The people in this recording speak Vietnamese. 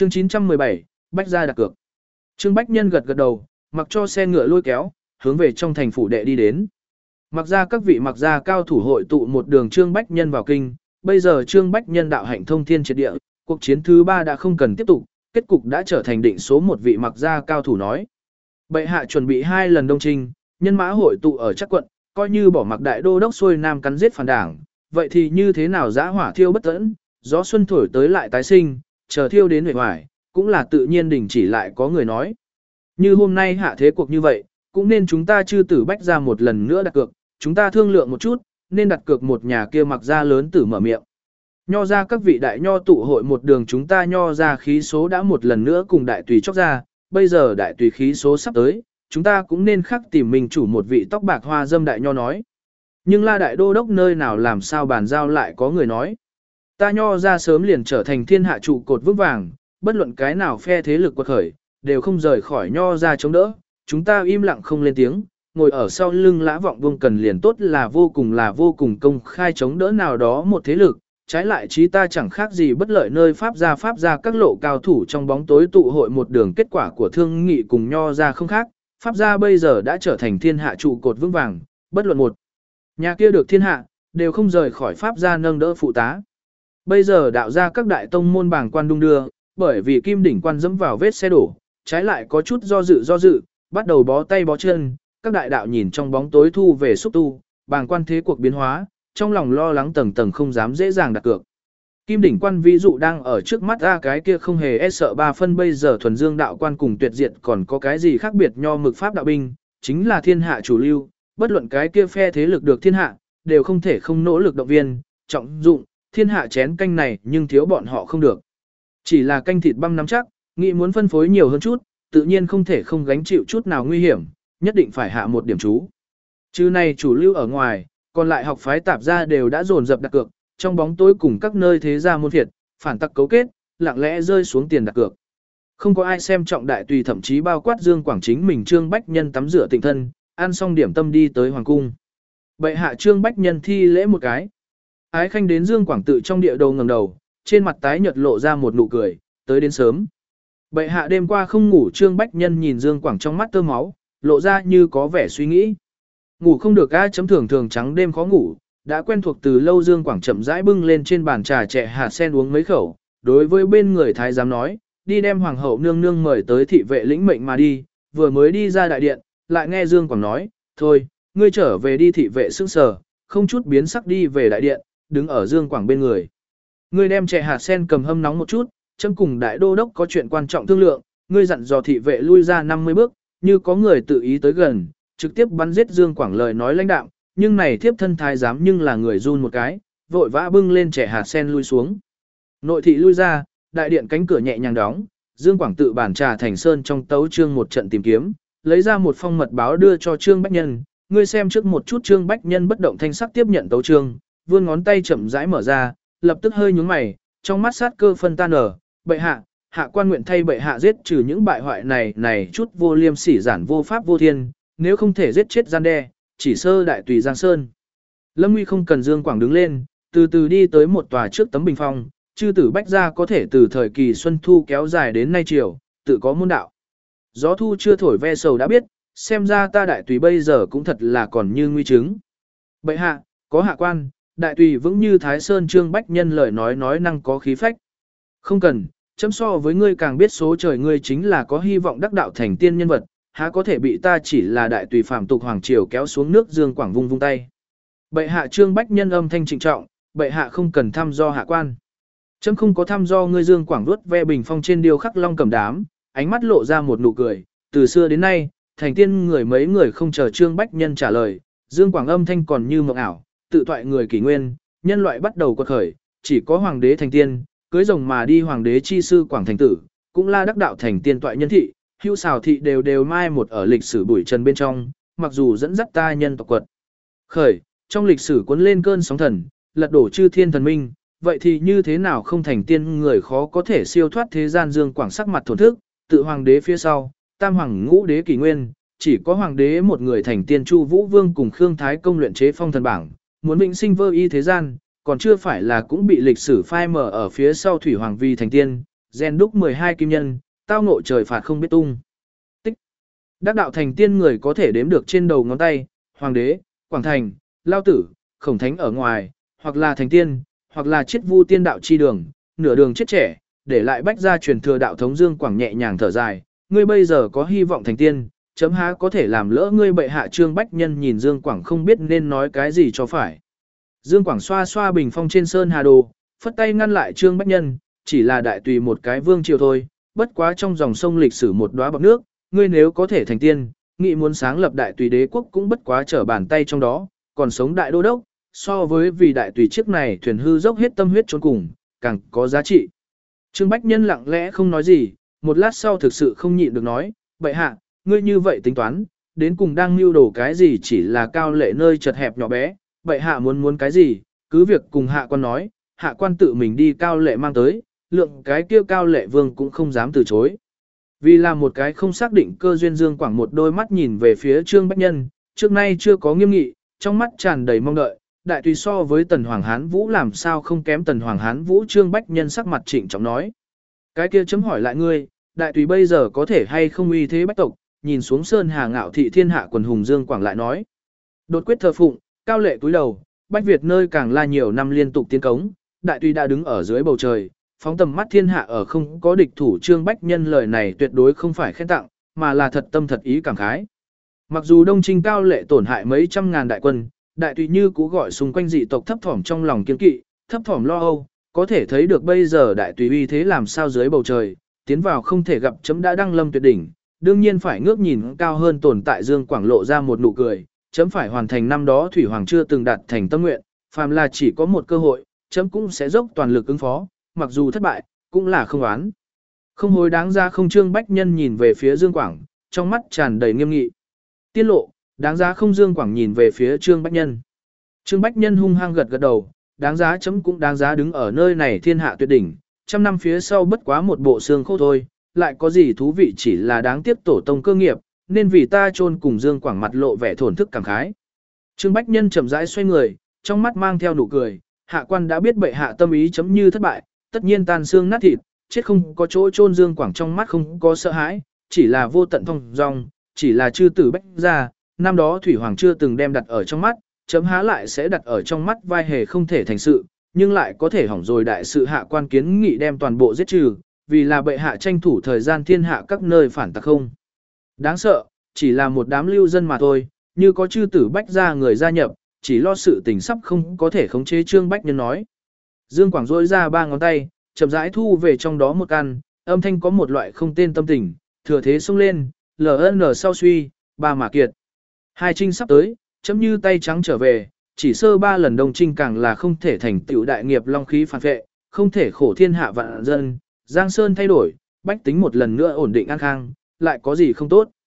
Chương 917, Bách gia đặt cược. Trương Bách Nhân gật gật đầu, mặc cho xe ngựa lôi kéo, hướng về trong thành phủ đệ đi đến. Mặc ra các vị mặc gia cao thủ hội tụ một đường Trương Bách Nhân vào kinh, bây giờ Trương Bách Nhân đạo hạnh thông thiên triệt địa, cuộc chiến thứ 3 đã không cần tiếp tục, kết cục đã trở thành định số một vị mặc gia cao thủ nói. Bệ hạ chuẩn bị 2 lần đông trinh, nhân mã hội tụ ở chắc quận, coi như bỏ mặc đại đô đốc xuôi nam cắn giết phản đảng, vậy thì như thế nào dã hỏa thiêu bất tận, gió xuân thổi tới lại tái sinh, chờ thiêu đến huệ hoài, cũng là tự nhiên đình chỉ lại có người nói. Như hôm nay hạ thế cuộc như vậy, cũng nên chúng ta chư tử Bách ra một lần nữa đặt cược, chúng ta thương lượng một chút, nên đặt cược một nhà kia mặc ra lớn tử mở miệng. Nho ra các vị đại nho tụ hội một đường, chúng ta nho ra khí số đã một lần nữa cùng đại tùy chóc ra, bây giờ đại tùy khí số sắp tới, chúng ta cũng nên khắc tìm mình chủ một vị tóc bạc hoa dâm đại nho nói. Nhưng la đại đô đốc nơi nào làm sao bàn giao lại có người nói. Ta nho ra sớm liền trở thành thiên hạ trụ cột vững vàng, bất luận cái nào phe thế lực quật khởi, đều không rời khỏi nho ra chống đỡ, chúng ta im lặng không lên tiếng, ngồi ở sau lưng lã vọng vương cần liền tốt là vô cùng công khai chống đỡ nào đó một thế lực, trái lại chí ta chẳng khác gì bất lợi nơi pháp gia các lộ cao thủ trong bóng tối tụ hội một đường, kết quả của thương nghị cùng nho ra không khác, pháp gia bây giờ đã trở thành thiên hạ trụ cột vững vàng, bất luận một nhà kia được thiên hạ, đều không rời khỏi pháp gia nâng đỡ phụ tá. Bây giờ đạo ra các đại tông môn bảng quan đung đưa, bởi vì kim đỉnh quan dẫm vào vết xe đổ, trái lại có chút do dự, bắt đầu bó tay bó chân, các đại đạo nhìn trong bóng tối thu về xúc tu, bàng quan thế cuộc biến hóa, trong lòng lo lắng tầng tầng không dám dễ dàng đặt cược. Kim đỉnh quan ví dụ đang ở trước mắt ra cái kia không hề e sợ 3 phân, bây giờ thuần dương đạo quan cùng tuyệt diệt còn có cái gì khác biệt nho mực pháp đạo binh, chính là thiên hạ chủ lưu, bất luận cái kia phe thế lực được thiên hạ, đều không thể không nỗ lực động viên, trọng dụng, thiên hạ chén canh này nhưng thiếu bọn họ không được. Chỉ là canh thịt băm nắm chắc, nghĩ muốn phân phối nhiều hơn chút, tự nhiên không thể không gánh chịu chút nào nguy hiểm, nhất định phải hạ một điểm chú. Chứ này chủ lưu ở ngoài, còn lại học phái tạp gia đều đã dồn dập đặt cược, trong bóng tối cùng các nơi thế gia môn phiệt, phản tặc cấu kết, lặng lẽ rơi xuống tiền đặt cược. Không có ai xem trọng đại tùy, thậm chí bao quát Dương Quảng chính mình Trương Bách Nhân tắm rửa tịnh thân, ăn xong điểm tâm đi tới hoàng cung. Bệ hạ Trương Bách Nhân thi lễ một cái. Ái khanh đến Dương Quảng tự trong địa đầu ngẩng đầu, trên mặt tái nhợt lộ ra một nụ cười, tới đến sớm. Bệ hạ đêm qua không ngủ. Trương Bách Nhân nhìn Dương Quảng trong mắt tơ máu, lộ ra như có vẻ suy nghĩ. Ngủ không được a, chấm thường trắng đêm khó ngủ, đã quen thuộc từ lâu. Dương Quảng chậm rãi bưng lên trên bàn trà trẻ hạt sen uống mấy khẩu, đối với bên người thái giám nói, đi đem hoàng hậu nương nương mời tới thị vệ lĩnh mệnh mà đi. Vừa mới đi ra đại điện, lại nghe Dương Quảng nói, thôi, ngươi trở về đi. Thị vệ sững sờ, không chút biến sắc đi về đại điện, đứng ở Dương Quảng bên người. Ngươi đem trẻ hạt sen cầm hâm nóng một chút, chấm cùng đại đô đốc có chuyện quan trọng thương lượng. Ngươi dặn dò thị vệ lui ra 50 bước, như có người tự ý tới gần, trực tiếp bắn giết. Dương Quảng lời nói lãnh đạm, nhưng này thiếp thân thái giám nhưng là người run một cái, vội vã bưng lên trẻ hạt sen lui xuống. Nội thị lui ra, đại điện cánh cửa nhẹ nhàng đóng, Dương Quảng tự bản trà thành sơn trong tấu chương một trận tìm kiếm, lấy ra một phong mật báo đưa cho Trương Bách Nhân. Ngươi xem trước một chút. Trương Bách Nhân bất động thanh sắc tiếp nhận tấu chương, vươn ngón tay chậm rãi mở ra, lập tức hơi nhướng mày, trong mắt sát cơ phân tan nở. Bệ hạ, hạ quan nguyện thay bệ hạ giết trừ những bại hoại này chút vô liêm sỉ giản vô pháp vô thiên, nếu không thể giết chết gian đe, chỉ sơ đại tùy Giang Sơn. Lâm Nguy không cần. Dương Quảng đứng lên, từ từ đi tới một tòa trước tấm bình phong, chư tử Bách gia có thể từ thời kỳ xuân thu kéo dài đến nay triều, tự có môn đạo. Gió thu chưa thổi ve sầu đã biết, xem ra ta đại tùy bây giờ cũng thật là còn như nguy chứng. Bệ hạ, có hạ quan, đại tùy vững như Thái Sơn. Trương Bách Nhân lời nói năng có khí phách. Không cần, chấm so với ngươi càng biết số trời, ngươi chính là có hy vọng đắc đạo thành tiên nhân vật, há có thể bị ta chỉ là đại tùy phàm tục hoàng triều kéo xuống nước. Dương Quảng vung tay. Bệ hạ. Trương Bách Nhân âm thanh trịnh trọng, bệ hạ không cần thăm do hạ quan. Chấm không có thăm do ngươi. Dương Quảng vuốt ve bình phong trên điêu khắc long cầm đám, ánh mắt lộ ra một nụ cười, từ xưa đến nay, thành tiên người mấy người không chờ Trương Bách Nhân trả lời, Dương Quảng âm thanh còn như mộng ảo, tự thoại người kỷ nguyên, nhân loại bắt đầu quật khởi, chỉ có hoàng đế thành tiên, cưới rồng mà đi. Hoàng đế chi sư Quảng thành tử, cũng là đắc đạo thành tiên toại nhân thị, hưu xào thị đều mai một ở lịch sử bụi trần bên trong, mặc dù dẫn dắt ta nhân tộc quật khởi, trong lịch sử cuốn lên cơn sóng thần, lật đổ chư thiên thần minh, vậy thì như thế nào không thành tiên người khó có thể siêu thoát thế gian. Dương Quảng sắc mặt thổn thức, tự hoàng đế phía sau, tam hoàng ngũ đế kỷ nguyên, chỉ có hoàng đế một người thành tiên. Chu Vũ Vương cùng Khương Thái Công luyện chế phong thần bảng, muốn vĩnh sinh vơ y thế gian, còn chưa phải là cũng bị lịch sử phai mờ ở phía sau. Thủy Hoàng vì thành tiên, rèn đúc 12 kim nhân, tao ngộ trời phạt không biết tung. Tích. Đắc đạo thành tiên người có thể đếm được trên đầu ngón tay, hoàng đế, quảng thành, lao tử, khổng thánh ở ngoài, hoặc là thành tiên, hoặc là chiết vu tiên đạo chi đường, nửa đường chết trẻ, để lại Bách gia truyền thừa đạo thống Dương Quảng nhẹ nhàng thở dài, ngươi bây giờ có hy vọng thành tiên, chấm há có thể làm lỡ ngươi bệ hạ. Trương Bách Nhân nhìn Dương Quảng không biết nên nói cái gì cho phải. Dương Quảng xoa xoa bình phong trên sơn hà đồ, phất tay ngăn lại Trương Bách Nhân, chỉ là đại tùy một cái vương triều thôi, bất quá trong dòng sông lịch sử một đóa bọt nước, ngươi nếu có thể thành tiên, nghĩ muốn sáng lập đại tùy đế quốc cũng bất quá trở bàn tay trong đó, còn sống đại đô đốc, so với vì đại tùy chiếc này thuyền hư dốc hết tâm huyết trốn cùng, càng có giá trị. Trương Bách Nhân lặng lẽ không nói gì, một lát sau thực sự không nhịn được nói, bệ hạ, ngươi như vậy tính toán, đến cùng đang mưu đồ cái gì, chỉ là cao lệ nơi chật hẹp nhỏ bé, bệ hạ muốn cái gì, cứ việc cùng hạ quan nói, hạ quan tự mình đi cao lệ mang tới, lượng cái kia cao lệ vương cũng không dám từ chối. Vì là một cái không xác định cơ duyên, Dương Quảng một đôi mắt nhìn về phía Trương Bách Nhân, trước nay chưa có nghiêm nghị, trong mắt tràn đầy mong đợi, đại tùy so với Tần Hoàng Hán Vũ làm sao không kém Tần Hoàng Hán Vũ. Trương Bách Nhân sắc mặt trịnh trọng nói, cái kia chấm hỏi lại ngươi, đại tùy bây giờ có thể hay không uy thế bách tộc, nhìn xuống sơn hà ngạo thị thiên hạ quần hùng. Dương Quảng lại nói, đột quyết thờ phụng, cao lệ túi đầu, Bách Việt nơi càng là nhiều năm liên tục tiến cống, đại tùy đã đứng ở dưới bầu trời, phóng tầm mắt thiên hạ ở không có địch thủ. Trương Bách Nhân lời này tuyệt đối không phải khen tặng, mà là thật tâm thật ý cảm khái. Mặc dù Đông Trinh cao lệ tổn hại mấy trăm ngàn đại quân, đại tùy như cũ gọi xung quanh dị tộc thấp thỏm trong lòng kiên kỵ, thấp thỏm lo âu, có thể thấy được bây giờ đại tùy uy thế làm sao dưới bầu trời, tiến vào không thể gặp chấm đã đăng lâm tuyệt đỉnh, đương nhiên phải ngước nhìn cao hơn tồn tại. Dương Quảng lộ ra một nụ cười, chấm phải hoàn thành năm đó thủy hoàng chưa từng đạt thành tâm nguyện, phàm là chỉ có một cơ hội, chấm cũng sẽ dốc toàn lực ứng phó, mặc dù thất bại, cũng là không oán không hối đáng ra không. Trương Bách Nhân nhìn về phía Dương Quảng, trong mắt tràn đầy nghiêm nghị. Tiên lộ, đáng giá không? Dương Quảng nhìn về phía Trương Bách Nhân. Trương Bách Nhân hung hăng gật gật đầu, đáng giá, chấm cũng đáng giá đứng ở nơi này thiên hạ tuyệt đỉnh, trăm năm phía sau bất quá một bộ xương khô thôi, lại có gì thú vị, chỉ là đáng tiếc tổ tông cơ nghiệp, nên vì ta chôn cùng. Dương Quảng mặt lộ vẻ thổn thức cảm khái. Trương Bách Nhân chậm rãi xoay người, trong mắt mang theo nụ cười, hạ quan đã biết bệ hạ tâm ý, chấm như thất bại, tất nhiên tan xương nát thịt, chết không có chỗ chôn. Dương Quảng trong mắt không có sợ hãi, chỉ là vô tận thong dong, chỉ là chư tử Bách gia, năm đó thủy hoàng chưa từng đem đặt ở trong mắt, chấm há lại sẽ đặt ở trong mắt. Vai hề không thể thành sự, nhưng lại có thể hỏng rồi đại sự. Hạ quan kiến nghị đem toàn bộ giết trừ, vì là bệ hạ tranh thủ thời gian thiên hạ các nơi phản tặc không đáng sợ, chỉ là một đám lưu dân mà thôi, như có chư tử Bách gia người gia nhập, chỉ lo sự tình sắp không có thể khống chế. Trương Bách Nhân nói. Dương Quảng rỗi ra ba ngón tay, chậm rãi thu về trong đó một căn, âm thanh có một loại không tên tâm tình, thừa thế xông lên, LN sau suy, ba mà kiệt. Hai trinh sắp tới, chấm như tay trắng trở về, chỉ sơ ba lần Đông Trinh càng là không thể thành tựu đại nghiệp long khí phản vệ, không thể khổ thiên hạ vạn dân, Giang Sơn thay đổi, bách tính một lần nữa ổn định an khang, lại có gì không tốt.